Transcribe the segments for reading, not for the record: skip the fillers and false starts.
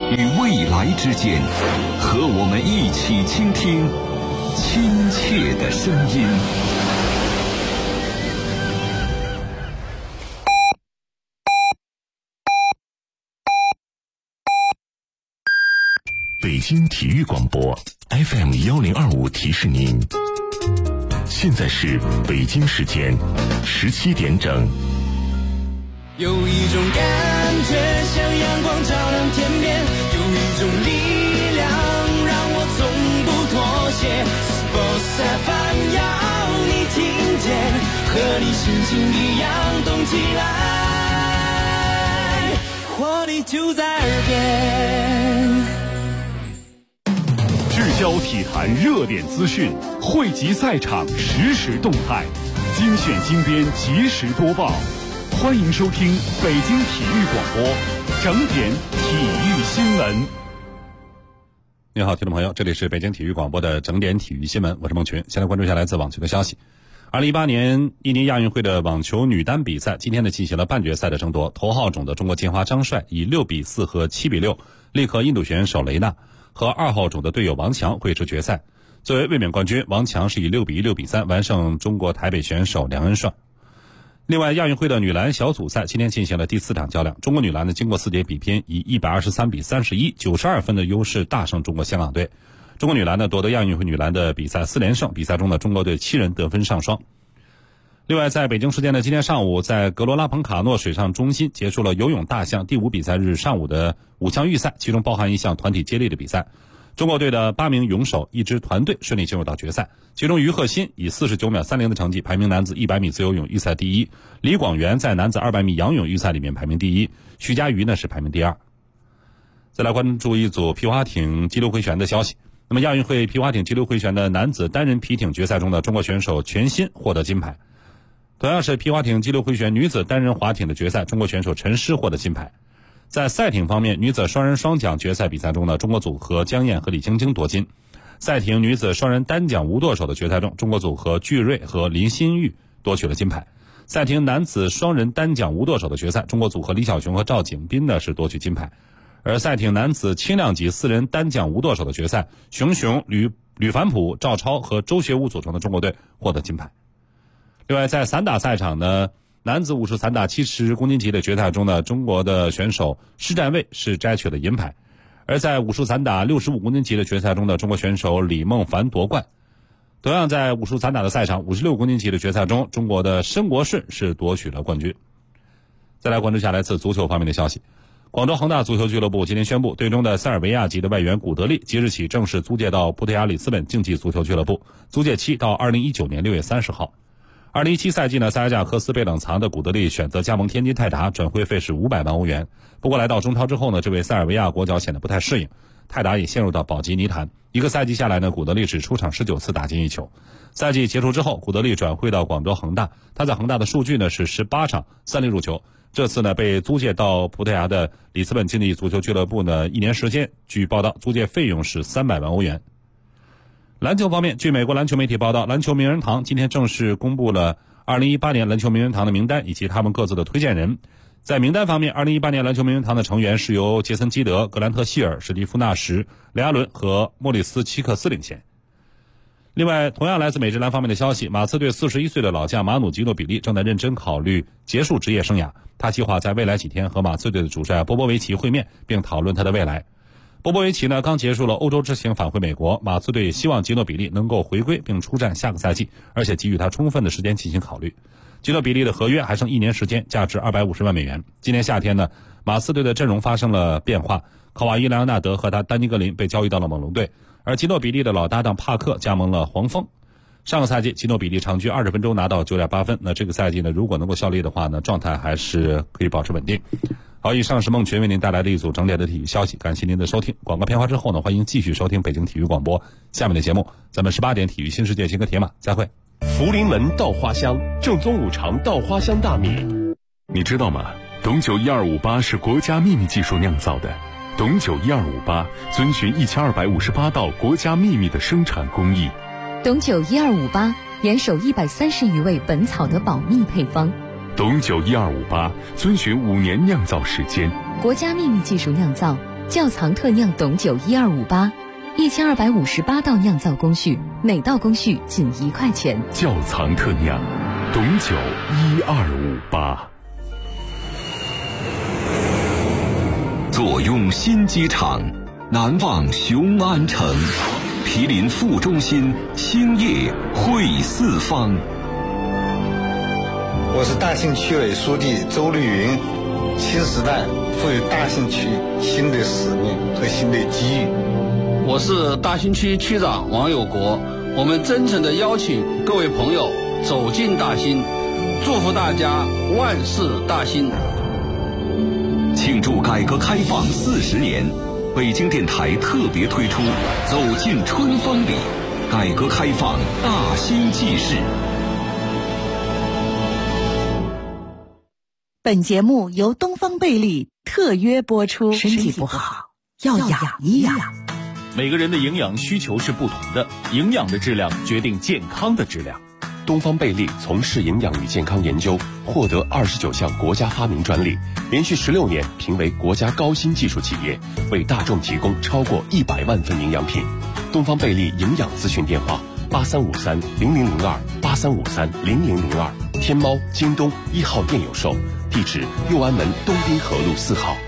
与未来之间，和我们一起倾听亲切的声音。 北京体育广播 FM1025提示您，现在是北京时间17点整。 有一种感觉像阳光照亮天边，有一种力量让我从不妥协。Sports FM 要你听见，和你心情一样动起来，活力就在耳边。 聚焦体坛热点资讯，汇集赛场实时动态，精选精编及时播报。欢迎收听北京体育广播整点体育新闻。 你好，听众朋友，这里是北京体育广播的整点体育新闻，我是孟群。先来关注一下来自网球的消息。2018年印尼亚运会的网球女单比赛今天呢进行了半决赛的争夺，头号种的中国金花张帅以6-4和7-6力克印度选手雷纳，和2号种的队友王强会师决赛。作为卫冕冠军，王强是以6-1、6-3完胜中国台北选手梁恩帅。另外，亚运会的女篮小组赛今天进行了第4场较量，中国女篮呢经过4节比拼，以123-31、92分的优势大胜中国香港队。中国女篮呢夺得亚运会女篮的比赛4连胜，比赛中呢中国队7人得分上双。另外，在北京时间的今天上午，在格罗拉彭卡诺水上中心结束了游泳大项第5比赛日上午的5项预赛，其中包含一项团体接力的比赛。中国队的8名泳手一支团队顺利进入到决赛，其中于鹤新以49秒30的成绩排名男子100米自由泳预赛第一，李广元在男子200米仰泳预赛里面排名第一，徐嘉余呢是排名第2。再来关注一组皮划艇激流回旋的消息。那么亚运会皮划艇激流回旋的男子单人皮艇决赛中的中国选手全新获得金牌。同样是皮划艇激流回旋女子单人划艇的决赛，中国选手陈诗获得金牌。在赛艇方面，女子双人双桨决赛比赛中呢，中国组合江燕和李晶晶夺金。赛艇女子双人单桨无舵手的决赛中，中国组合具瑞和林新玉夺取了金牌。赛艇男子双人单桨无舵手的决赛，中国组合李晓雄和赵景斌呢是夺取金牌。而赛艇男子轻量级4人单桨无舵手的决赛，熊熊、吕凡普、赵超和周学武组成的中国队获得金牌。另外，在散打赛场呢，男子武术散打70公斤级的决赛中呢，中国的选手施占卫是摘取了银牌。而在武术散打65公斤级的决赛中的中国选手李梦凡夺冠。同样在武术散打的赛场56公斤级的决赛中，中国的申国顺是夺取了冠军。再来关注下来自足球方面的消息。广州恒大足球俱乐部今天宣布，队中的塞尔维亚籍的外援古德利即日起正式租借到葡萄牙里斯本竞技足球俱乐部，租借期到2019年6月30号。2017赛季呢，塞尔贾克斯被冷藏的古德利选择加盟天津泰达，转会费是500万欧元。不过来到中超之后呢，这位塞尔维亚国脚显得不太适应，泰达也陷入到保级泥潭。一个赛季下来呢，古德利只出场19次，打进1球。赛季结束之后，古德利转会到广州恒大，他在恒大的数据呢是18场3粒入球。这次呢被租借到葡萄牙的里斯本竞技足球俱乐部呢1年时间，据报道租借费用是300万欧元。篮球方面，据美国篮球媒体报道，篮球名人堂今天正式公布了2018年篮球名人堂的名单以及他们各自的推荐人。在名单方面，2018年篮球名人堂的成员是由杰森基德、格兰特希尔、史蒂夫纳什、雷阿伦和莫里斯奇克斯领衔。另外，同样来自美职篮方面的消息，马刺队41岁的老将马努吉诺比利正在认真考虑结束职业生涯，他计划在未来几天和马刺队的主帅波波维奇会面，并讨论他的未来。波波维奇呢刚结束了欧洲之行返回美国，马刺队也希望吉诺比利能够回归并出战下个赛季，而且给予他充分的时间进行考虑。吉诺比利的合约还剩1年时间，价值250万美元。今年夏天呢，马刺队的阵容发生了变化，考瓦伊·莱昂纳德和他丹尼格林被交易到了猛龙队，而吉诺比利的老搭档帕克加盟了黄蜂。上个赛季吉诺比利场均20分钟拿到9.8分，那这个赛季呢，如果能够效力的话呢，状态还是可以保持稳定。好，以上是孟群为您带来的一组整点的体育消息，感谢您的收听。广告片花之后呢，欢迎继续收听北京体育广播下面的节目，咱们18点体育新世界新歌铁马再会。 福临门稻花香，正宗五常稻花香大米。你知道吗？董酒1258是国家秘密技术酿造的。董酒1258遵循1258道国家秘密的生产工艺。 董酒1258严守130余味本草的保密配方。 董酒1258遵循5年酿造时间， 国家秘密技术酿造， 窖藏特酿董酒1258，1258道酿造工序，每道工序仅1块钱。 窖藏特酿董酒1258。 坐拥新机场，难忘雄安城，毗邻副中心，兴业汇四方。 我是大兴区委书记周绿云。新时代赋予大兴区新的使命和新的机遇。 我是大兴区区长王有国，我们真诚地邀请各位朋友走进大兴，祝福大家万事大兴。 庆祝改革开放40年，北京电台特别推出《走进春风里》，改革开放大兴纪事。 本节目由东方贝利特约播出。身体不好要养一养。 每个人的营养需求是不同的，营养的质量决定健康的质量。 东方贝利从事营养与健康研究，获得29项国家发明专利，连续16年评为国家高新技术企业，为大众提供超过100万份营养品。东方贝利营养咨询电话83530002，83530002，天猫、京东1号店有售，地址右安门东滨河路4号。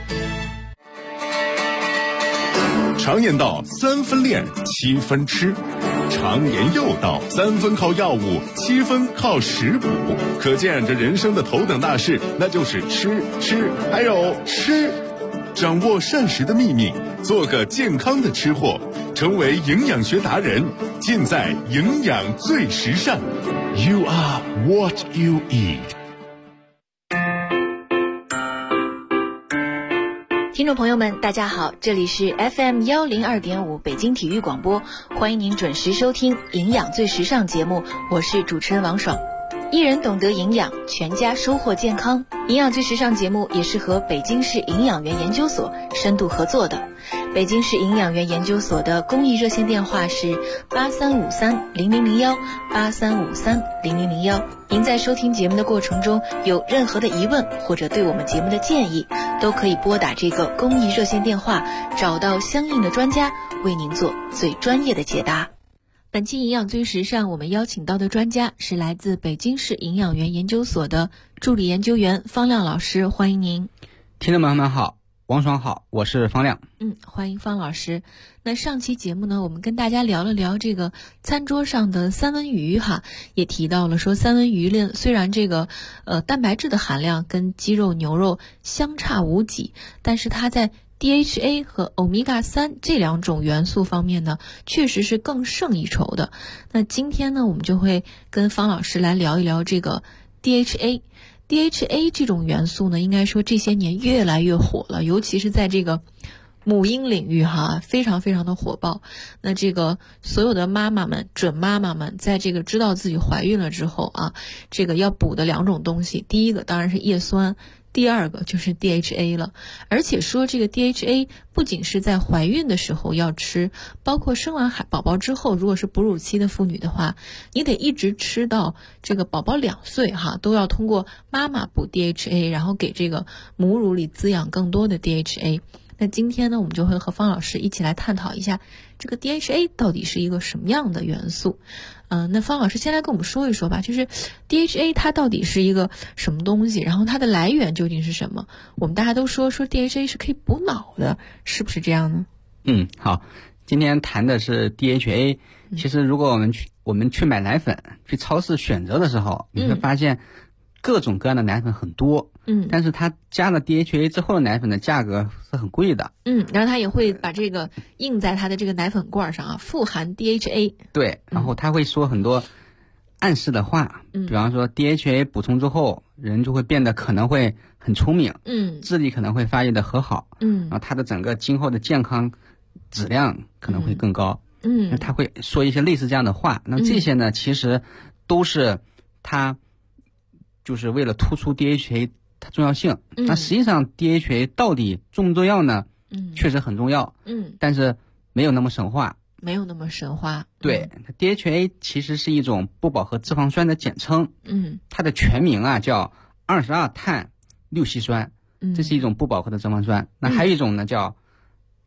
常言道3分练7分吃，常言又道3分靠药物7分靠食补，可见这人生的头等大事那就是吃还有吃。掌握膳食的秘密，做个健康的吃货，成为营养学达人，尽在营养最时尚。 You are what you eat。 听众朋友们大家好，这里是 FM102.5 北京体育广播，欢迎您准时收听营养最时尚节目，我是主持人王爽。一人懂得营养，全家收获健康。营养最时尚节目也是和北京市营养员研究所深度合作的。北京市营养员研究所的公益热线电话是83530001 83530001。您在收听节目的过程中有任何的疑问或者对我们节目的建议，都可以拨打这个公益热线电话，找到相应的专家为您做最专业的解答。本期营养最时尚，我们邀请到的专家是来自北京市营养员研究所的助理研究员方亮老师，欢迎您。 听众朋友们好，王爽好，我是方亮。 欢迎方老师。那上期节目呢，我们跟大家聊了聊这个餐桌上的三文鱼哈，也提到了说三文鱼呢，虽然这个蛋白质的含量跟鸡肉、牛肉相差无几，但是它在DHA 和欧米伽3这2种元素方面呢，确实是更胜一筹的。那今天呢，我们就会跟方老师来聊一聊这个 DHA 这种元素呢，应该说这些年越来越火了，尤其是在这个母婴领域哈，非常非常的火爆。那这个所有的妈妈们、准妈妈们，在这个知道自己怀孕了之后啊，这个要补的2种东西，第一个当然是叶酸，第二个就是 DHA 了。而且说这个 DHA 不仅是在怀孕的时候要吃，包括生完宝宝之后，如果是哺乳期的妇女的话，你得一直吃到这个宝宝2岁哈，都要通过妈妈补 DHA， 然后给这个母乳里滋养更多的 DHA。那今天呢，我们就会和方老师一起来探讨一下这个 DHA 到底是一个什么样的元素。那方老师先来跟我们说一说吧，就是 DHA 它到底是一个什么东西，然后它的来源究竟是什么？我们大家都说 DHA 是可以补脑的，是不是这样呢？ 好，今天谈的是 DHA。其实如果我们去买奶粉，去超市选择的时候，你会发现各种各样的奶粉很多。但是它加了 DHA 之后的奶粉的价格是很贵的。 然后它也会把这个印在它的这个奶粉罐上啊，富含 DHA。 对，然后它会说很多暗示的话，比方说 DHA 补充之后，人就会变得可能会很聪明，智力可能会发育的很好，然后它的整个今后的健康质量可能会更高。那他会说一些类似这样的话。那这些呢，其实都是他就是为了突出 DHA它重要性。那实际上 DHA 到底重不重要呢？确实很重要。但是没有那么神话。对，DHA 其实是一种不饱和脂肪酸的简称。它的全名啊叫22碳六烯酸，这是一种不饱和的脂肪酸。那还有一种呢叫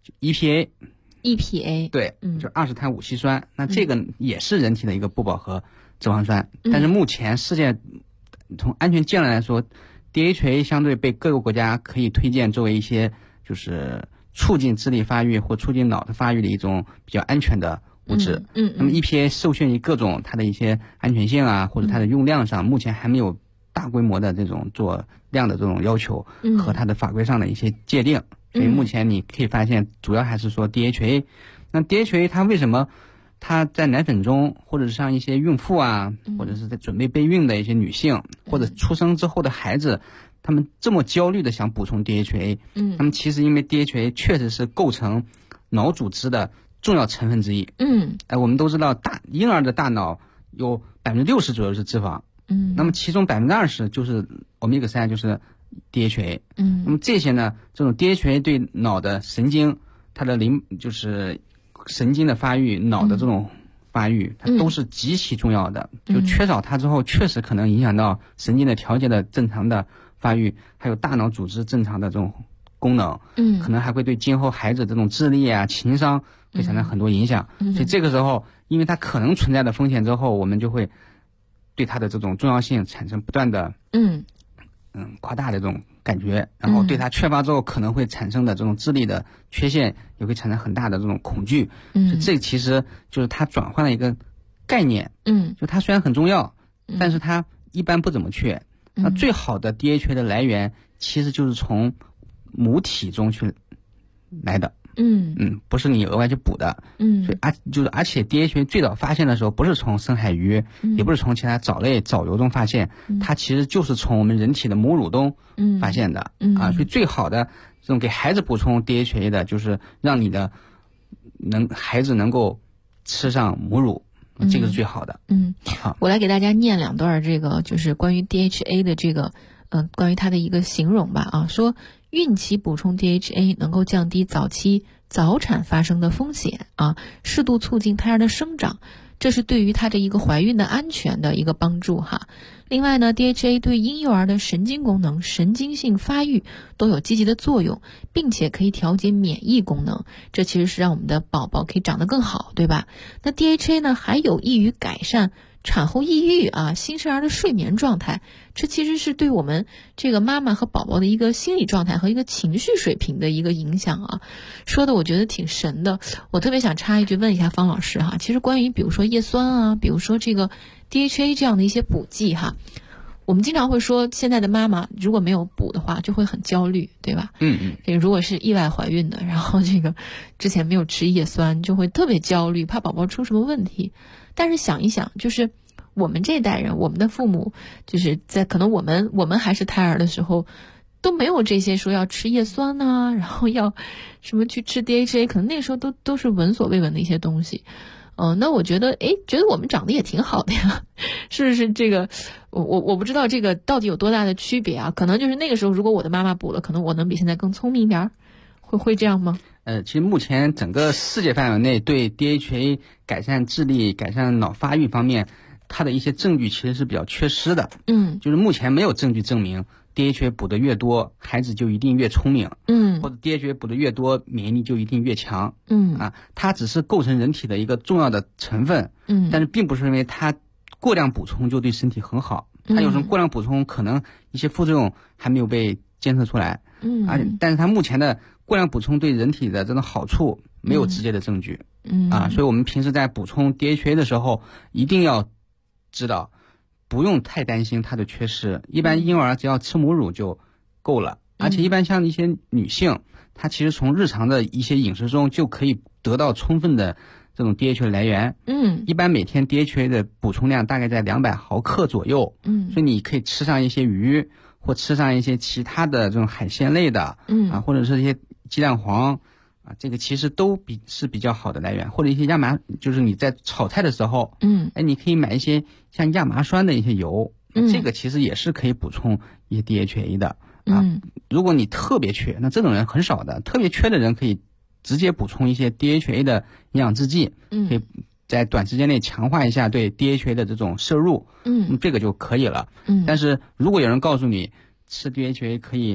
EPA，对，就二十碳五烯酸。那这个也是人体的一个不饱和脂肪酸，但是目前世界从安全剂量来说，DHA 相对被各个国家可以推荐作为一些就是促进智力发育或促进脑的发育的一种比较安全的物质。那么 EPA 受限于各种它的一些安全性啊，或者它的用量上，目前还没有大规模的这种做量的这种要求和它的法规上的一些界定。所以目前你可以发现，主要还是说 DHA。那 DHA 它为什么它在奶粉中，或者是像一些孕妇啊，或者是在准备备孕的一些女性，或者出生之后的孩子，他们这么焦虑的想补充 DHA？那么其实因为 DHA 确实是构成脑组织的重要成分之一。我们都知道婴儿的大脑有60%左右是脂肪，那么其中20%就是Omega-3，就是 DHA。那么这些呢，这种 DHA 对脑的神经，它的就是神经的发育，脑的这种发育，它都是极其重要的。就缺少它之后，确实可能影响到神经的调节的正常的发育，还有大脑组织正常的这种功能。可能还会对今后孩子这种智力啊、情商会产生很多影响。所以这个时候，因为它可能存在的风险之后，我们就会对它的这种重要性产生不断的夸大的这种感觉，然后对它缺乏之后可能会产生的这种智力的缺陷也会产生很大的这种恐惧。这其实就是它转换了一个概念。就它虽然很重要，但是它一般不怎么缺。那最好的 DHA 的来源其实就是从母体中去来的。不是你额外去补的。所以而且 DHA 最早发现的时候，不是从深海鱼，也不是从其他藻类、藻油中发现，它其实就是从我们人体的母乳中发现的。所以最好的这种给孩子补充 DHA 的，就是让你的孩子能够吃上母乳，这个是最好的。 我来给大家念2段这个就是关于 DHA 的这个关于它的一个形容吧。说孕期补充 DHA 能够降低早期早产发生的风险适度促进胎儿的生长，这是对于它的一个怀孕的安全的一个帮助哈。另外呢 DHA 对婴幼儿的神经功能、神经性发育都有积极的作用，并且可以调节免疫功能，这其实是让我们的宝宝可以长得更好，对吧？那 DHA 呢还有益于改善产后抑郁新生儿的睡眠状态，这其实是对我们这个妈妈和宝宝的一个心理状态和一个情绪水平的一个影响说的我觉得挺神的。我特别想插一句问一下方老师其实关于比如说叶酸比如说这个 DHA 这样的一些补剂我们经常会说现在的妈妈如果没有补的话就会很焦虑，对吧？如果是意外怀孕的，然后这个之前没有吃叶酸，就会特别焦虑，怕宝宝出什么问题。但是想一想，就是我们这代人，我们的父母就是在可能我们还是胎儿的时候都没有这些说要吃叶酸然后要什么去吃 DHA， 可能那时候都是闻所未闻的一些东西。那我觉得觉得我们长得也挺好的呀，是不是？这个我不知道这个到底有多大的区别可能就是那个时候如果我的妈妈补了，可能我能比现在更聪明一点，会这样吗？ 其实目前整个世界范围内对 DHA 改善智力、改善脑发育方面，它的一些证据其实是比较缺失的。就是目前没有证据证明 DHA 补的越多，孩子就一定越聪明。或者 DHA 补的越多，免疫力就一定越强。它只是构成人体的一个重要的成分。但是并不是因为它过量补充就对身体很好。它有时候过量补充可能一些副作用还没有被监测出来。但是它目前的过量补充对人体的这种好处没有直接的证据。所以我们平时在补充 DHA 的时候，一定要知道不用太担心它的缺失。一般婴儿只要吃母乳就够了。而且一般像一些女性，她其实从日常的一些饮食中就可以得到充分的这种 DHA 来源。一般每天 DHA 的补充量大概在200毫克左右。所以你可以吃上一些鱼，或吃上一些其他的这种海鲜类的。或者是一些鸡蛋黄这个其实都是比较好的来源。或者一些就是你在炒菜的时候，你可以买一些像亚麻酸的一些油，这个其实也是可以补充一些 DHA 的。如果你特别缺，那这种人很少的，特别缺的人可以直接补充一些 DHA 的营养制剂，可以在短时间内强化一下对 DHA 的这种摄入，这个就可以了。但是如果有人告诉你吃 DHA 可以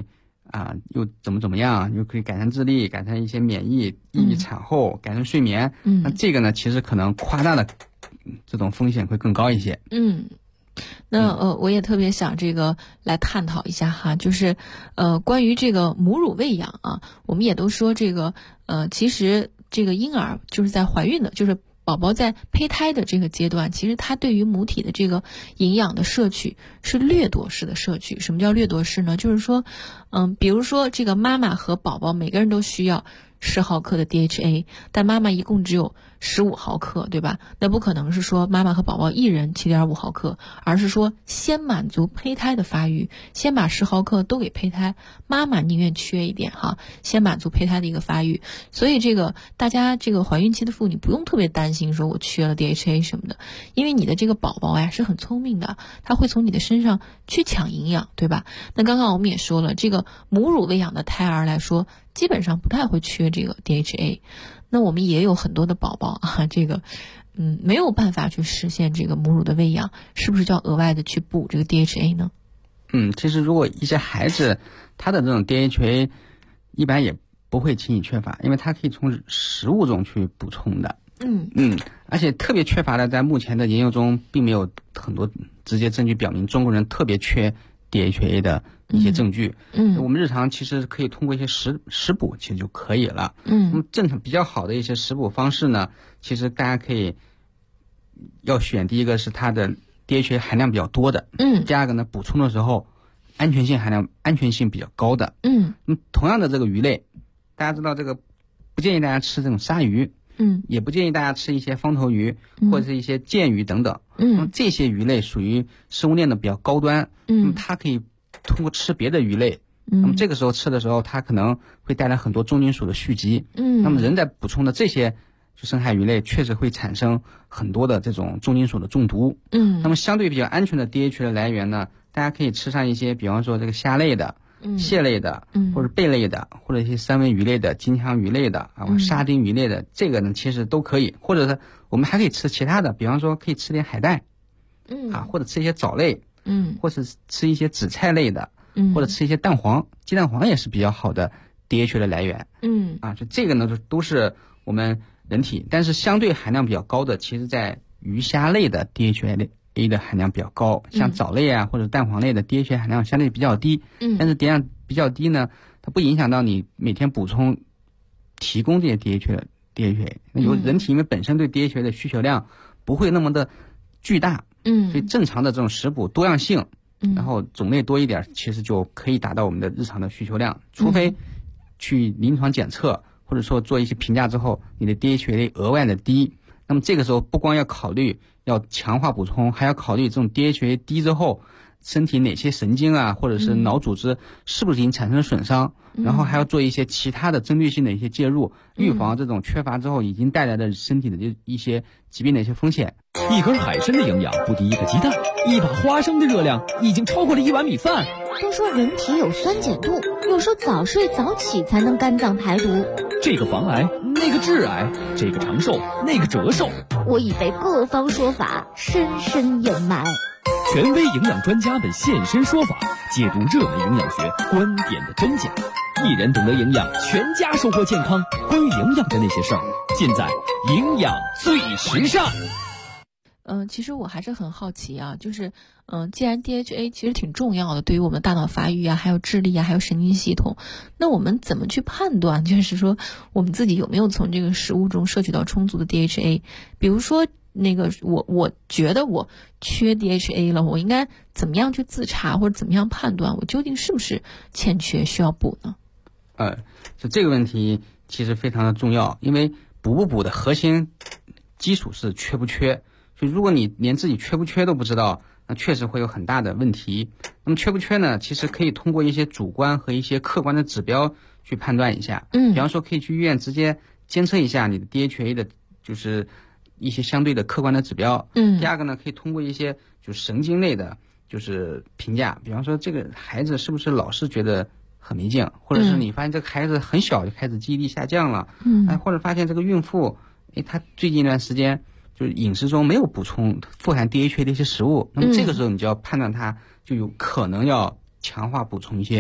又怎么样，又可以改善智力，改善一些免疫，抑制产后，改善睡眠。那这个呢，其实可能夸大的这种风险会更高一些。 那我也特别想这个来探讨一下哈，就是关于这个母乳喂养啊，我们也都说这个其实这个婴儿就是在怀孕的，就是宝宝在胚胎的这个阶段，其实他对于母体的这个营养的摄取是掠夺式的摄取。什么叫掠夺式呢？就是说比如说这个妈妈和宝宝每个人都需要10毫克的 DHA， 但妈妈一共只有15毫克，对吧？那不可能是说妈妈和宝宝一人 7.5 毫克，而是说先满足胚胎的发育，先把10毫克都给胚胎，妈妈宁愿缺一点哈，先满足胚胎的一个发育。所以这个大家这个怀孕期的妇女不用特别担心说我缺了 DHA 什么的，因为你的这个宝宝呀是很聪明的，他会从你的身上去抢营养，对吧？那刚刚我们也说了，这个母乳喂养的胎儿来说，基本上不太会缺这个 DHA。那我们也有很多的宝宝啊，这个没有办法去实现这个母乳的喂养，是不是就要额外的去补这个 DHA 呢？ 其实如果一些孩子他的这种 DHA 一般也不会轻易缺乏，因为他可以从食物中去补充的。而且特别缺乏的，在目前的研究中并没有很多直接证据表明中国人特别缺 DHA 的一些证据。我们日常其实可以通过一些食补其实就可以了。那么正常比较好的一些食补方式呢，其实大家可以要选，第一个是它的 DHA 含量比较多的，第二个呢，补充的时候安全性比较高的。同样的这个鱼类，大家知道这个不建议大家吃这种鲨鱼，也不建议大家吃一些方头鱼或者是一些剑鱼等等。那么这些鱼类属于食物链的比较高端，那么它可以通过吃别的鱼类，那么这个时候吃的时候，它可能会带来很多重金属的蓄积。那么人在补充的这些就深海鱼类，确实会产生很多的这种重金属的中毒。那么相对比较安全的 DHA 的来源呢，大家可以吃上一些，比方说这个虾类的、蟹类的，或者贝类的，或者一些三文鱼类的、金枪鱼类的沙丁鱼类的，这个呢其实都可以。或者是我们还可以吃其他的，比方说可以吃点海带，或者吃一些藻类，或者吃一些紫菜类的，或者吃一些蛋黄，鸡蛋黄也是比较好的 DHA 的来源。就这个呢都是我们人体，但是相对含量比较高的，其实在鱼虾类的 DHA 的含量比较高，像藻类或者蛋黄类的 DHA 含量相对比较低。但是量比较低呢，它不影响到你每天补充提供这些 DHA。有人体因为本身对 DHA 的需求量不会那么的巨大，所以正常的这种食补多样性，然后种类多一点，其实就可以达到我们的日常的需求量。除非去临床检测或者说做一些评价之后，你的 DHA 额外的低，那么这个时候不光要考虑要强化补充，还要考虑这种 DHA 低之后身体哪些神经或者是脑组织是不是已经产生了损伤，然后还要做一些其他的针对性的一些介入，预防这种缺乏之后已经带来的身体的一些疾病的一些风险。 一根海参的营养不敌一个鸡蛋，一把花生的热量已经超过了1碗米饭。 都说人体有酸碱度，有时候早睡早起才能肝脏排毒。 这个防癌，那个致癌，这个长寿，那个折寿。 我已被各方说法深深掩埋。 权威营养专家们现身说法，解读热门营养学观点的真假。一人懂得营养，全家收获健康。关于营养的那些事儿，尽在营养最时尚。 其实我还是很好奇啊，就是既然 DHA 其实挺重要的，对于我们大脑发育还有智力还有神经系统，那我们怎么去判断，就是说我们自己有没有从这个食物中摄取到充足的 DHA？ 比如说那个我觉得我缺 DHA 了，我应该怎么样去自查，或者怎么样判断我究竟是不是欠缺需要补呢？ 就这个问题其实非常的重要，因为补不补的核心基础是缺不缺。就如果你连自己缺不缺都不知道，那确实会有很大的问题。那么缺不缺呢，其实可以通过一些主观和一些客观的指标去判断一下。比方说可以去医院直接监测一下你的 DHA 的就是一些相对的客观的指标。第二个呢，可以通过一些就是神经类的就是评价，比方说这个孩子是不是老是觉得很没劲，或者是你发现这个孩子很小就开始记忆力下降了，或者发现这个孕妇她最近一段时间就是饮食中没有补充富含 DHA 的一些食物，那么这个时候你就要判断它就有可能要强化补充一些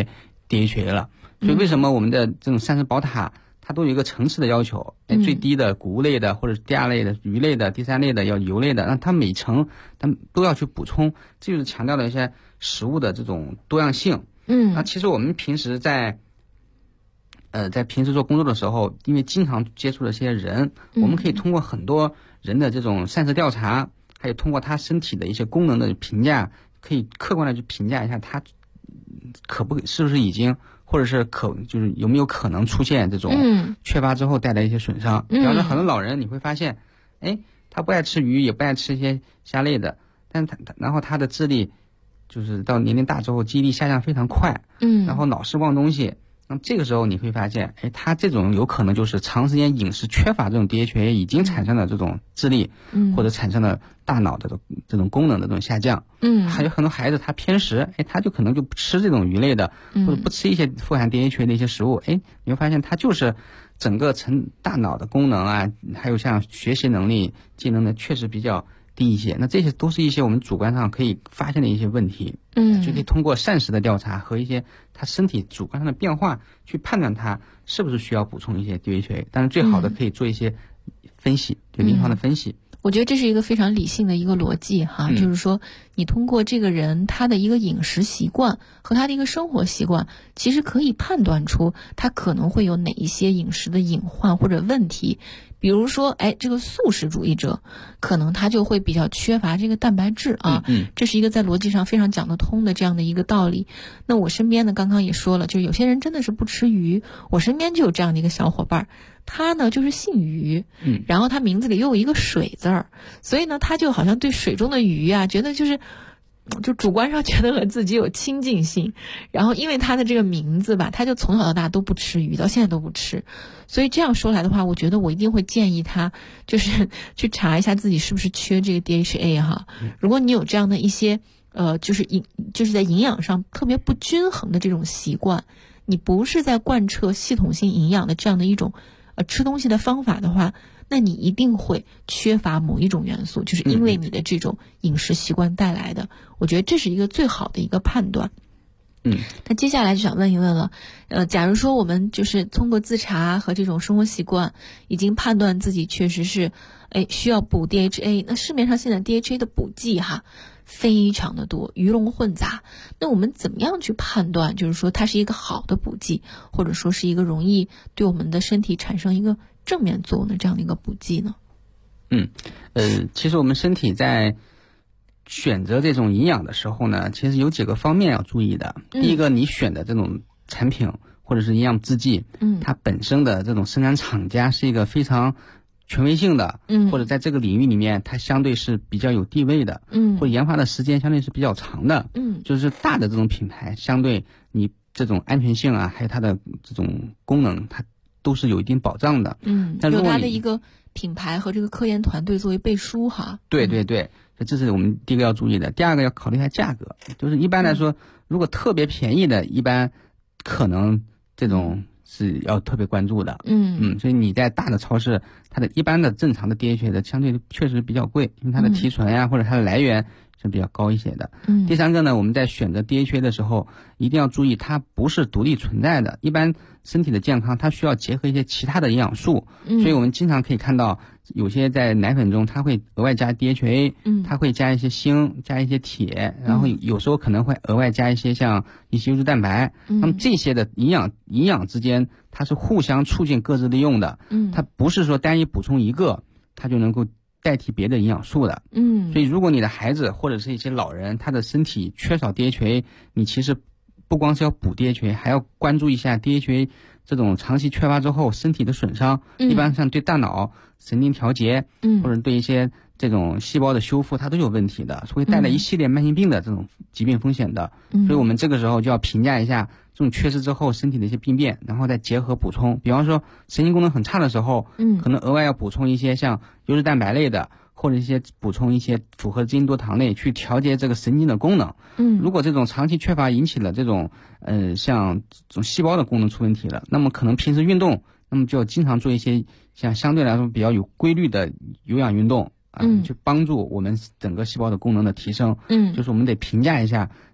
DHA 了。所以为什么我们的这种膳食宝塔它都有一个层次的要求，最低的谷物类的，或者是第2类的鱼类的，第3类的要油类的，那它每层它们都要去补充，这就是强调了一些食物的这种多样性。那其实我们平时在平时做工作的时候，因为经常接触的这些人，我们可以通过很多人的这种膳食调查，还有通过他身体的一些功能的评价，可以客观的去评价一下他是不是已经，或者是就是有没有可能出现这种缺乏之后带来一些损伤。比方说很多老人你会发现，他不爱吃鱼，也不爱吃一些虾类的，但然后他的智力就是到年龄大之后记忆力下降非常快，然后老是忘东西。那么这个时候你会发现，他这种有可能就是长时间饮食缺乏这种 DHA 已经产生了这种智力，或者产生了大脑的这种功能的这种下降。还有很多孩子他偏食，他就可能就不吃这种鱼类的，或者不吃一些富含 DHA 的一些食物，你会发现他就是整个大脑的功能啊，还有像学习能力、技能的确实比较低一些。那这些都是一些我们主观上可以发现的一些问题，就可以通过膳食的调查和一些他身体主观上的变化去判断他是不是需要补充一些 DHA。但是最好的可以做一些分析，就临床的分析。 我觉得这是一个非常理性的一个逻辑哈，就是说你通过这个人他的一个饮食习惯和他的一个生活习惯，其实可以判断出他可能会有哪一些饮食的隐患或者问题。比如说这个素食主义者可能他就会比较缺乏这个蛋白质啊，这是一个在逻辑上非常讲得通的这样的一个道理。那我身边呢刚刚也说了，就是有些人真的是不吃鱼，我身边就有这样的一个小伙伴，他呢就是姓于，然后他名字里又有一个水字儿，所以呢他就好像对水中的鱼啊觉得就主观上觉得和自己有亲近性，然后因为他的这个名字吧，他就从小到大都不吃鱼，到现在都不吃。所以这样说来的话，我觉得我一定会建议他就是去查一下自己是不是缺这个 DHA 哈。如果你有这样的一些就是在营养上特别不均衡的这种习惯，你不是在贯彻系统性营养的这样的一种吃东西的方法的话，那你一定会缺乏某一种元素，就是因为你的这种饮食习惯带来的。我觉得这是一个最好的一个判断。那接下来就想问一问了，假如说我们就是通过自查和这种生活习惯，已经判断自己确实是需要补 DHA， 那市面上现在 DHA 的补剂非常的多，鱼龙混杂。那我们怎么样去判断，就是说它是一个好的补剂，或者说是一个容易对我们的身体产生一个正面作用的这样的一个补剂呢？ 其实我们身体在选择这种营养的时候呢，其实有几个方面要注意的。第一个，你选的这种产品或者是营养制剂，它本身的这种生产厂家是一个非常权威性的，或者在这个领域里面它相对是比较有地位的，或者研发的时间相对是比较长的，就是大的这种品牌，相对你这种安全性啊，还有它的这种功能，它都是有一定保障的。但有它的一个品牌和这个科研团队作为背书哈。 对，这是我们第一个要注意的。第二个要考虑一下价格，就是一般来说，如果特别便宜的，一般可能这种是要特别关注的。所以你在大的超市，它的一般的正常的 DHA 的相对确实比较贵，因为它的提纯呀或者它的来源是比较高一些的。第三个呢，我们在选择 DHA 的时候，一定要注意它不是独立存在的。一般身体的健康它需要结合一些其他的营养素，所以我们经常可以看到有些在奶粉中它会额外加 DHA，它会加一些锌，加一些铁，然后有时候可能会额外加一些像一些优质蛋白。那么这些的营养之间它是互相促进各自利用的，它不是说单一补充一个它就能够代替别的营养素的。所以如果你的孩子或者是一些老人，他的身体缺少 DHA， 你其实不光是要补 DHA， 还要关注一下 DHA 这种长期缺乏之后身体的损伤，一般上对大脑神经调节，或者对一些这种细胞的修复，它都有问题的，会带来一系列慢性病的这种疾病风险的。所以我们这个时候就要评价一下这种缺失之后身体的一些病变，然后再结合补充。比方说神经功能很差的时候，可能额外要补充一些像优质蛋白类的，或者一些补充一些复合基因多糖类去调节这个神经的功能。如果这种长期缺乏引起了这种像这种细胞的功能出问题了，那么可能平时运动，那么就要经常做一些像相对来说比较有规律的有氧运动去帮助我们整个细胞的功能的提升。就是我们得评价一下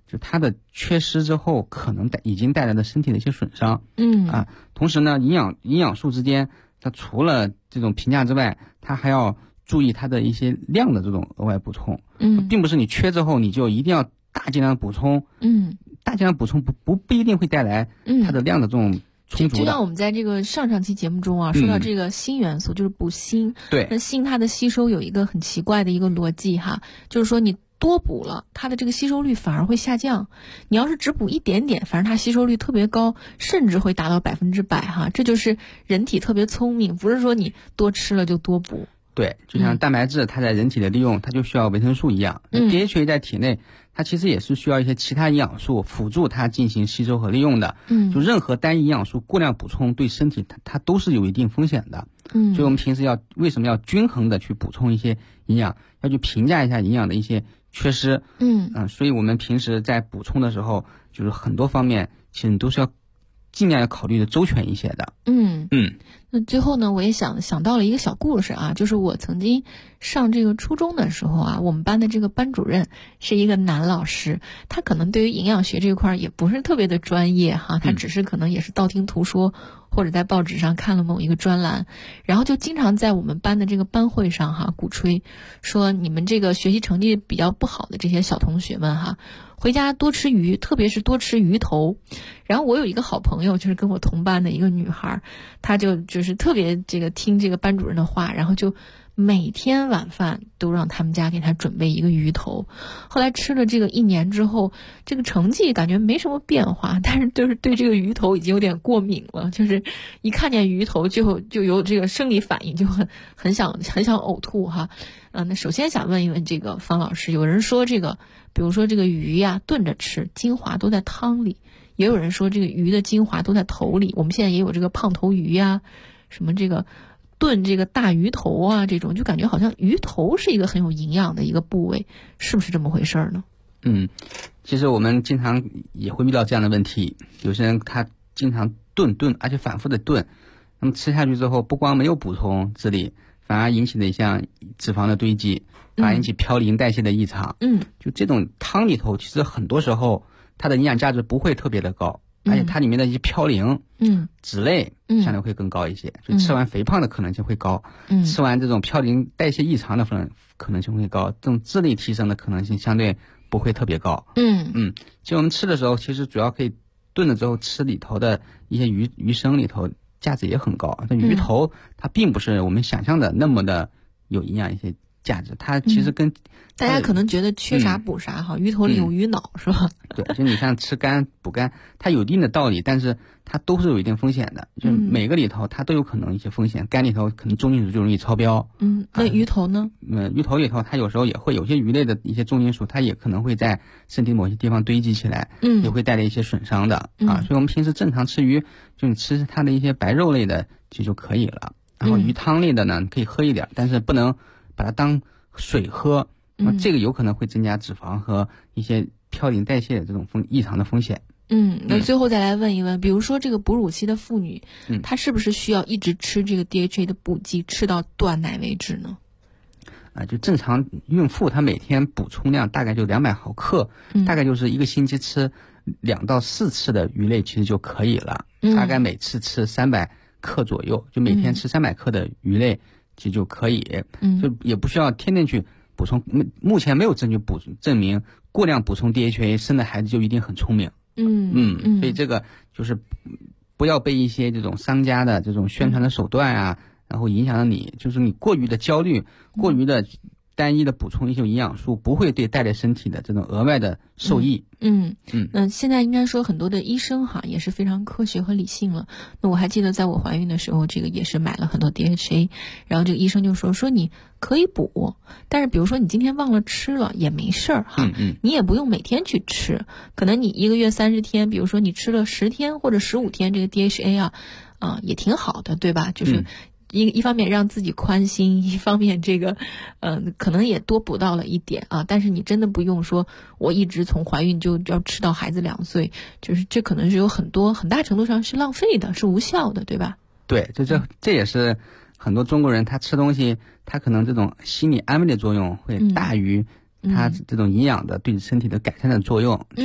就它的缺失之后可能已经带来了身体的一些损伤。同时呢，营养素之间，它除了这种评价之外，它还要注意它的一些量的这种额外补充。并不是你缺之后你就一定要大剂量补充。大剂量补充不一定会带来它的量的这种充足的。 就像我们在这个上期节目中啊，说到这个锌元素，就是补锌。 对， 那锌它的吸收有一个很奇怪的一个逻辑哈，就是说你多补了，它的这个吸收率反而会下降。你要是只补一点点，反正它吸收率特别高，甚至会达到100%哈。这就是人体特别聪明，不是说你多吃了就多补。 对，就像蛋白质它在人体的利用，它就需要维生素一样。DHA 在体内，它其实也是需要一些其他营养素辅助它进行吸收和利用的。就任何单一营养素过量补充对身体它都是有一定风险的。所以我们平时为什么要均衡的去补充一些营养，要去评价一下营养的一些缺失。所以我们平时在补充的时候，就是很多方面其实你都是要尽量要考虑的周全一些的。 那最后呢，我也想到了一个小故事啊，就是我曾经上这个初中的时候啊，我们班的这个班主任是一个男老师，他可能对于营养学这一块也不是特别的专业哈，他只是可能也是道听途说，或者在报纸上看了某一个专栏，然后就经常在我们班的这个班会上哈鼓吹说，你们这个学习成绩比较不好的这些小同学们哈，回家多吃鱼，特别是多吃鱼头。然后我有一个好朋友，就是跟我同班的一个女孩，她就是特别这个听这个班主任的话，然后就每天晚饭都让他们家给她准备一个鱼头。后来吃了这个1年之后，这个成绩感觉没什么变化，但是就是对这个鱼头已经有点过敏了，就是一看见鱼头就有这个生理反应，就很想呕吐哈。那首先想问一问这个方老师，有人说这个比如说这个鱼呀炖着吃，精华都在汤里，也有人说这个鱼的精华都在头里。我们现在也有这个胖头鱼呀，什么这个炖这个大鱼头啊，这种就感觉好像鱼头是一个很有营养的一个部位，是不是这么回事呢？ 其实我们经常也会遇到这样的问题，有些人他经常炖，而且反复的炖，那么吃下去之后不光没有补充质力，反而引起了像脂肪的堆积，反而引起嘌呤代谢的异常。就这种汤里头其实很多时候它的营养价值不会特别的高，而且它里面的一些嘌呤脂类相对会更高一些，所以吃完肥胖的可能性会高，吃完这种嘌呤代谢异常的可能性会高，这种智力提升的可能性相对不会特别高。其实我们吃的时候，其实主要可以炖了之后吃里头的一些鱼生里头价值也很高。但鱼头它并不是我们想象的那么的有营养一些价值，它其实跟大家可能觉得缺啥补啥哈，鱼头里有鱼脑是吧？ 对，就你像吃肝补肝，它有一定的道理，但是它都是有一定风险的，就每个里头它都有可能一些风险。肝里头可能重金属就容易超标。 那鱼头呢？ 鱼头里头它有时候也会有些鱼类的一些重金属，它也可能会在身体某些地方堆积起来，也会带来一些损伤的啊。所以我们平时正常吃鱼，就你吃它的一些白肉类的其实就可以了。然后鱼汤类的呢，你可以喝一点，但是不能把它当水喝，这个有可能会增加脂肪和一些嘌呤代谢的这种异常的风险。 那最后再来问一问，比如说这个哺乳期的妇女，她是不是需要一直吃这个 DHA 的补剂，吃到断奶为止呢？ 就正常孕妇她每天补充量大概就200毫克，大概就是一个星期吃2到4次的鱼类其实就可以了，大概每次吃300克左右，就每天吃300克的鱼类其实就可以，就也不需要天天去补充。目前没有证据证明过量补充 DHA 生的孩子就一定很聪明。所以这个就是不要被一些这种商家的这种宣传的手段啊，然后影响了你，就是你过于的焦虑，过于的单一的补充一些营养素，不会对带来身体的这种额外的受益。 那现在应该说很多的医生哈也是非常科学和理性了。那我还记得在我怀孕的时候，这个也是买了很多 DHA， 然后这个医生就说你可以补，但是比如说你今天忘了吃了也没事儿哈，你也不用每天去吃，可能你1个月30天，比如说你吃了10天或者15天这个 DHA 也挺好的，对吧？就是一方面让自己宽心，一方面这个可能也多补到了一点啊，但是你真的不用说我一直从怀孕就要吃到孩子2岁，就是这可能是有很大程度上是浪费的，是无效的，对吧？ 对，这也是很多中国人他吃东西，他可能这种心理安慰的作用会大于他这种营养的对身体的改善的作用。